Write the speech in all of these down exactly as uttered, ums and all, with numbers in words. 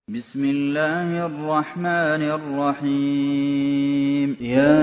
بسم الله الرحمن الرحيم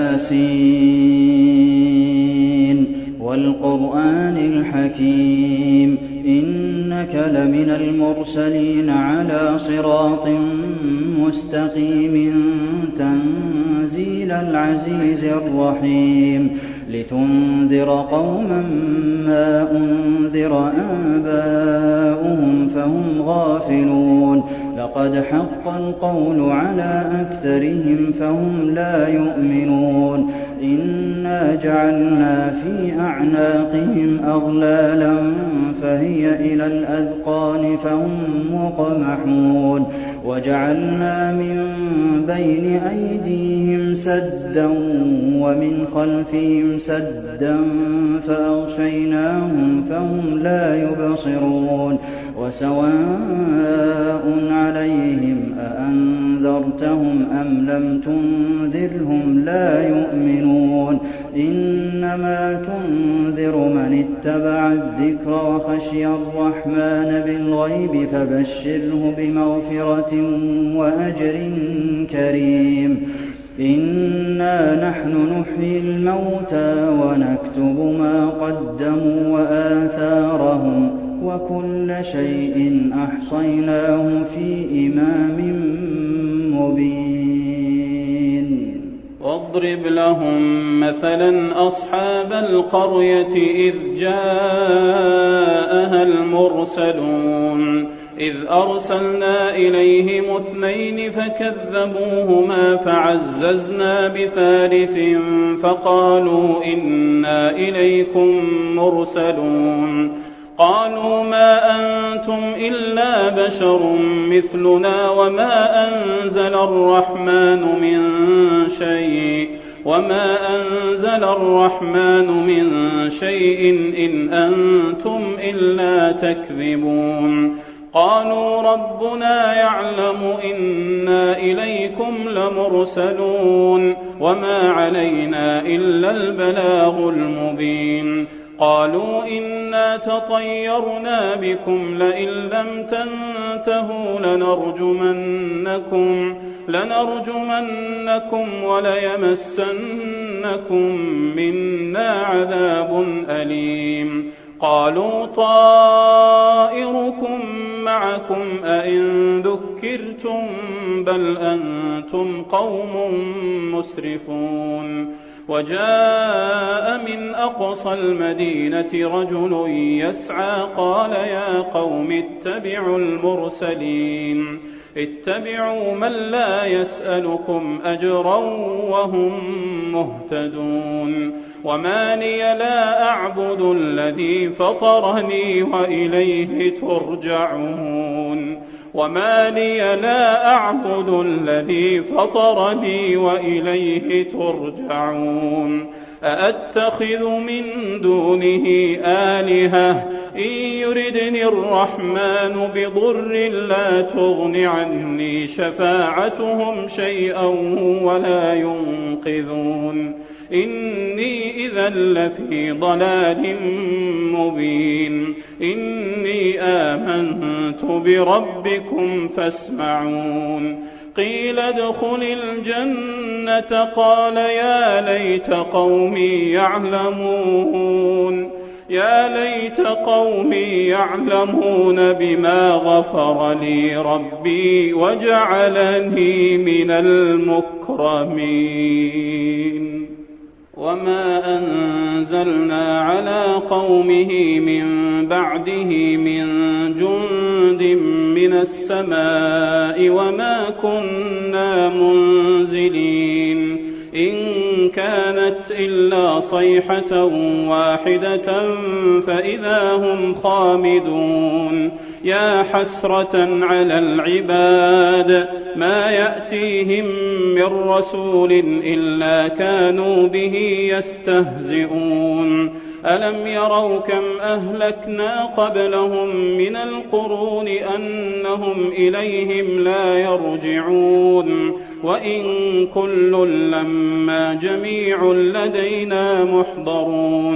ياسين والقرآن الحكيم إنك لمن المرسلين على صراط مستقيم تنزيل العزيز الرحيم لتنذر قوما ما أنذر آباؤهم فهم غافلون لقد حق القول على أكثرهم فهم لا يؤمنون إنا جعلنا في أعناقهم أغلالا فهي إلى الأذقان فهم مقمحون وجعلنا من بين أيديهم سدا ومن خلفهم سدا فأغشيناهم فهم لا يبصرون وسواء عليهم أأنذرتهم أم لم تنذرهم لا يؤمنون إنما تنذر من اتبع الذكر وخشي الرحمن بالغيب فبشره بمغفرة وأجر كريم إنا نحن نحيي الموتى ونكتب ما قدموا وآثارهم وكل شيء أحصيناه في إمام مبين واضرب لهم مثلا أصحاب القرية إذ جاءها المرسلون إذ أرسلنا إليهم اثنين فكذبوهما فعززنا بثالث فقالوا إنا إليكم مرسلون قالوا ما أنتم إلا بشر مثلنا وما أنزل الرحمن من شيء وما أنزل الرحمن من شيء إن أنتم إلا تكذبون قالوا ربنا يعلم إنا إليكم لمرسلون وما علينا إلا البلاغ المبين قالوا إنا تطيرنا بكم لئن لم تنتهوا لنرجمنكم لنرجمنكم وليمسنكم منا عذاب أليم قالوا طائركم معكم أئن ذكرتم بل أنتم قوم مسرفون وجاء من أقصى المدينة رجل يسعى قال يا قوم اتبعوا المرسلين اتبعوا من لا يسألكم أجرا وهم مهتدون وما لي لا أعبد الذي فطرني وإليه ترجعون وما لي لا أعبد الذي فطرني وإليه ترجعون أأتخذ من دونه آلهة إن يردني الرحمن بضر لا تغن عني شفاعتهم شيئا ولا ينقذون إني إذا لفي ضلال مبين إني آمنت بربكم فاسمعون قيل ادخل الجنة قال يا ليت قومي يعلمون يا ليت قومي يعلمون بما غفر لي ربي وجعلني من المكرمين وما أنزلنا على قومه من بعده من جند من السماء وما كنا منزلين إن كانت إلا صيحة واحدة فإذا هم خامدون يا حسرة على العباد ما يأتيهم من رسول إلا كانوا به يستهزئون ألم يروا كم أهلكنا قبلهم من القرون أنهم إليهم لا يرجعون وإن كل لما جميع لدينا محضرون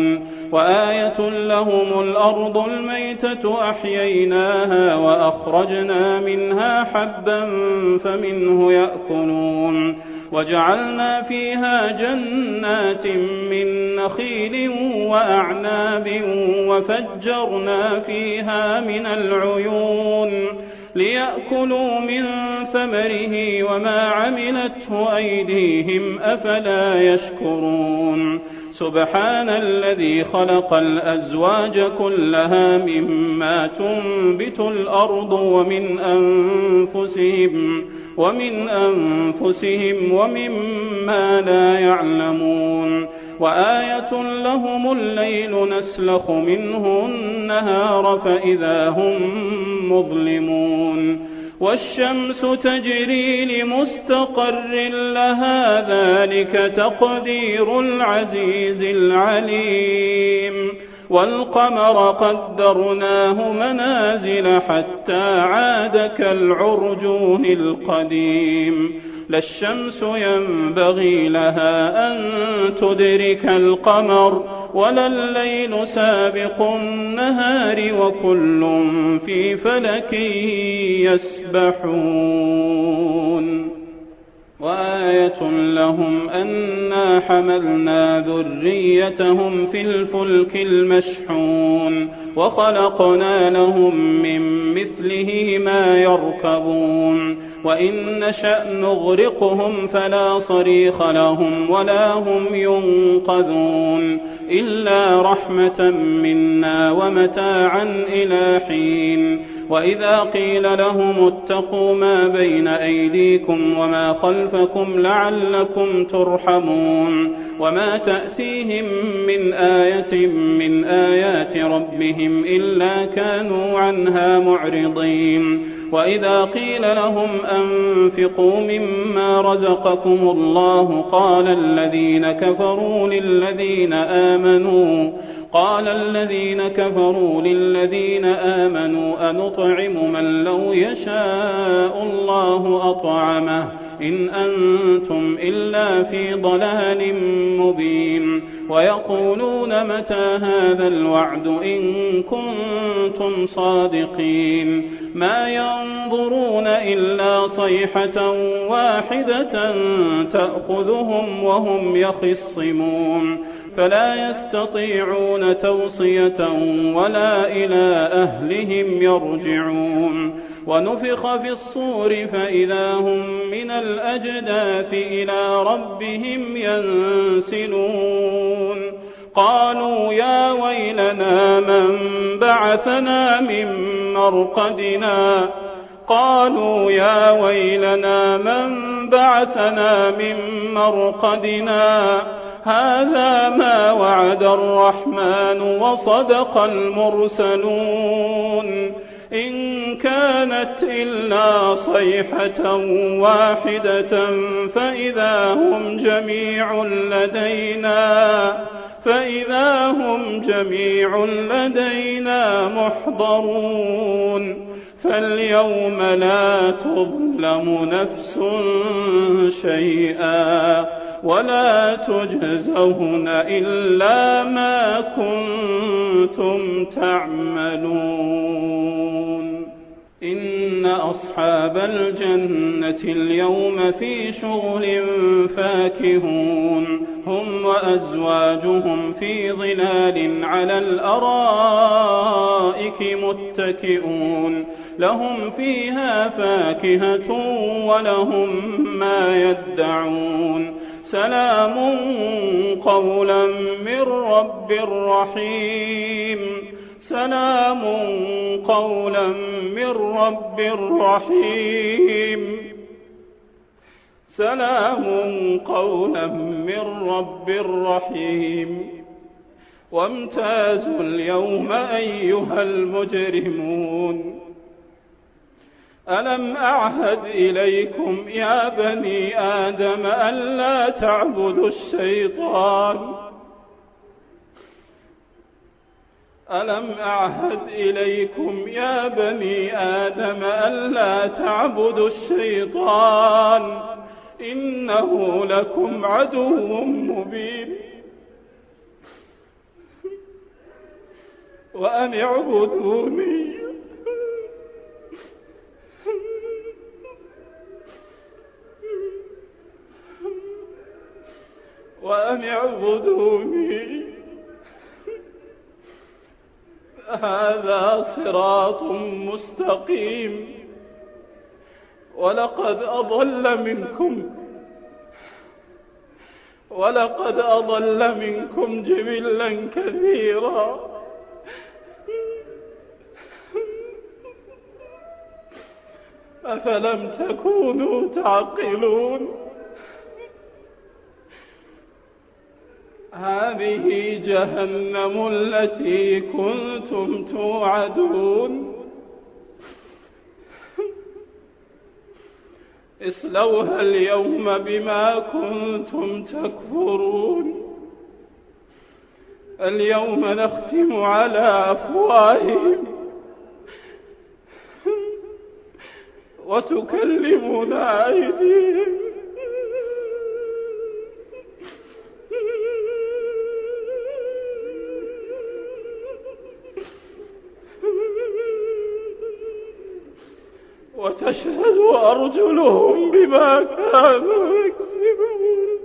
وآية لهم الأرض الميتة أحييناها وأخرجنا منها حبا فمنه يأكلون وجعلنا فيها جنات من نخيل وأعناب وفجرنا فيها من العيون ليأكلوا من ثمره وما عملته أيديهم أفلا يشكرون سبحان الذي خلق الأزواج كلها مما تنبت الأرض ومن أنفسهم ومن أنفسهم ومما لا يعلمون وآية لهم الليل نسلخ منه النهار فإذا هم مظلمون والشمس تجري لمستقر لها ذلك تقدير العزيز العليم والقمر قدرناه منازل حتى عاد كالعرجون القديم لا الشمس ينبغي لها أن تدرك القمر ولا الليل سابق النهار وكل في فلك يسبحون وآية لهم أنا حملنا ذريتهم في الفلك المشحون وخلقنا لهم من مثله ما يركبون وإن نشأ نغرقهم فلا صريخ لهم ولا هم ينقذون إلا رحمة منا ومتاعا إلى حين وإذا قيل لهم اتقوا ما بين أيديكم وما خلفكم لعلكم ترحمون وما تأتيهم من آية من آيات ربهم إلا كانوا عنها معرضين وإذا قيل لهم أنفقوا مما رزقكم الله قال الذين كفروا للذين آمنوا قال الذين كفروا للذين آمنوا أنطعم من لو يشاء الله أطعمه إن أنتم إلا في ضلال مبين ويقولون متى هذا الوعد إن كنتم صادقين ما ينظرون إلا صيحة واحدة تأخذهم وهم يخصمون فلا يستطيعون توصية ولا إلى أهلهم يرجعون ونفخ في الصور فإذا هم من الأجداث إلى ربهم ينسلون قالوا يا ويلنا من بعثنا من مرقدنا قالوا يا ويلنا من بعثنا من مرقدنا هذا ما وعد الرحمن وصدق المرسلون إن كانت إلا صيحة واحدة فإذا هم جميع لدينا فإذا هم جميع لدينا محضرون فاليوم لا تظلم نفس شيئا ولا تجزون إلا ما كنتم تعملون إن أصحاب الجنة اليوم في شغل فاكهون هم وأزواجهم في ظلال على الأرائك متكئون لهم فيها فاكهة ولهم ما يدعون سلام قولا من رب رحيم سلام قولا من رب رحيم سلام قولا من رب رحيم وامتازوا اليوم أيها المجرمون ألم أعهد إليكم يا بني آدم ألا تعبدوا الشيطان ألم أعهد إليكم يا بني آدم ألا تعبدوا الشيطان إنه لكم عدو مبين وأن اعبدوني وأن اعبدوني هذا صراط مستقيم. ولقد أضل منكم ولقد أضل منكم جبلا كثيرا أفلم تكونوا تعقلون. هذه جهنم التي كنتم توعدون اصلوها اليوم بما كنتم تكفرون. اليوم نختم على أفواههم وتكلمنا أيديهم وتشهد أرجلهم بما كانوا يكسبون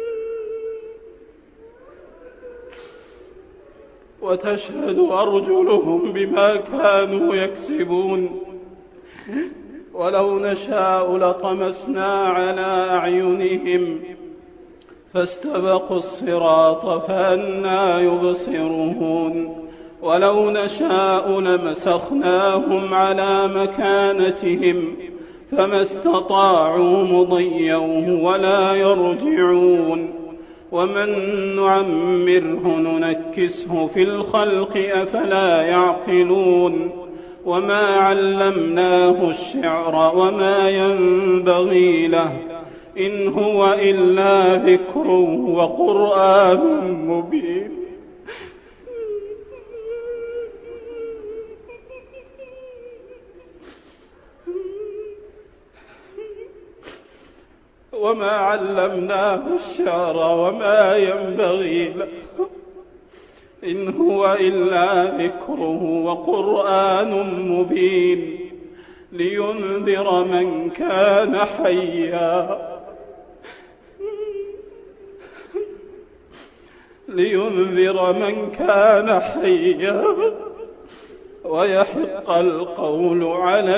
وتشهد أرجلهم بما كانوا يكسبون. ولو نشاء لطمسنا على أعينهم فاستبقوا الصراط فأنى يبصرون. ولو نشاء لمسخناهم على مكانتهم فما استطاعوا مضيا ولا يرجعون. ومن نعمره ننكسه في الخلق أفلا يعقلون. وما علمناه الشعر وما ينبغي له إن هو إلا ذكر وقرآن مبين. وما علمناه الشعر وما ينبغي له إن هو إلا ذكره وقرآن مبين لينذر من كان حيا لينذر من كان حيا ويحق القول على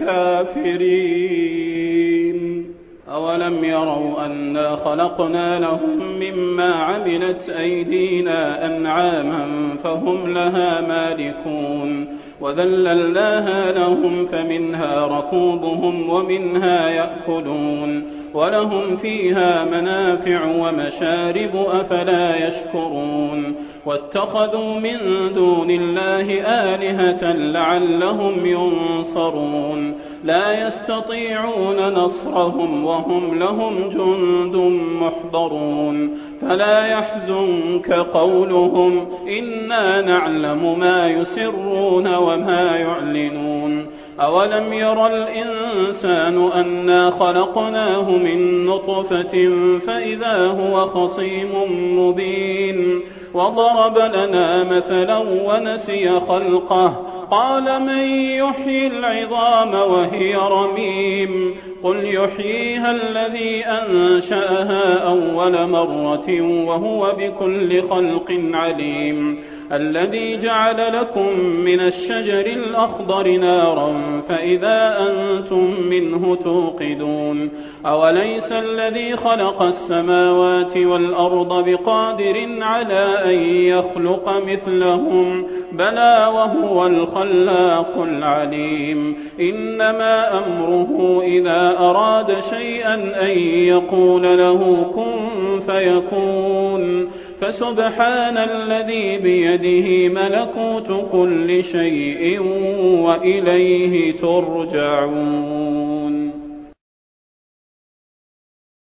الكافرين. أولم يروا أنا خلقنا لهم مما عملت أيدينا أنعاما فهم لها مالكون وذللناها لهم فمنها ركوبهم ومنها يأكلون ولهم فيها منافع ومشارب أفلا يشكرون. واتخذوا من دون الله آلهة لعلهم ينصرون لا يستطيعون نصرهم وهم لهم جند محضرون. فلا يحزنك قولهم إنا نعلم ما يسرون وما يعلنون. أولم ير الإنسان أنا خلقناه من نطفة فإذا هو خصيم مبين. وضرب لنا مثلا ونسي خلقه قال من يحيي العظام وهي رميم قل يحييها الذي أنشأها أول مرة وهو بكل خلق عليم. الذي جعل لكم من الشجر الأخضر نارا فإذا أنتم منه توقدون. أوليس الذي خلق السماوات والأرض بقادر على أن يخلق مثلهم بلى وهو الخلاق العليم. إنما أمره إذا أراد شيئا أن يقول له كن فيكون. فسبحان الذي بيده ملكوت كل شيء وإليه ترجعون.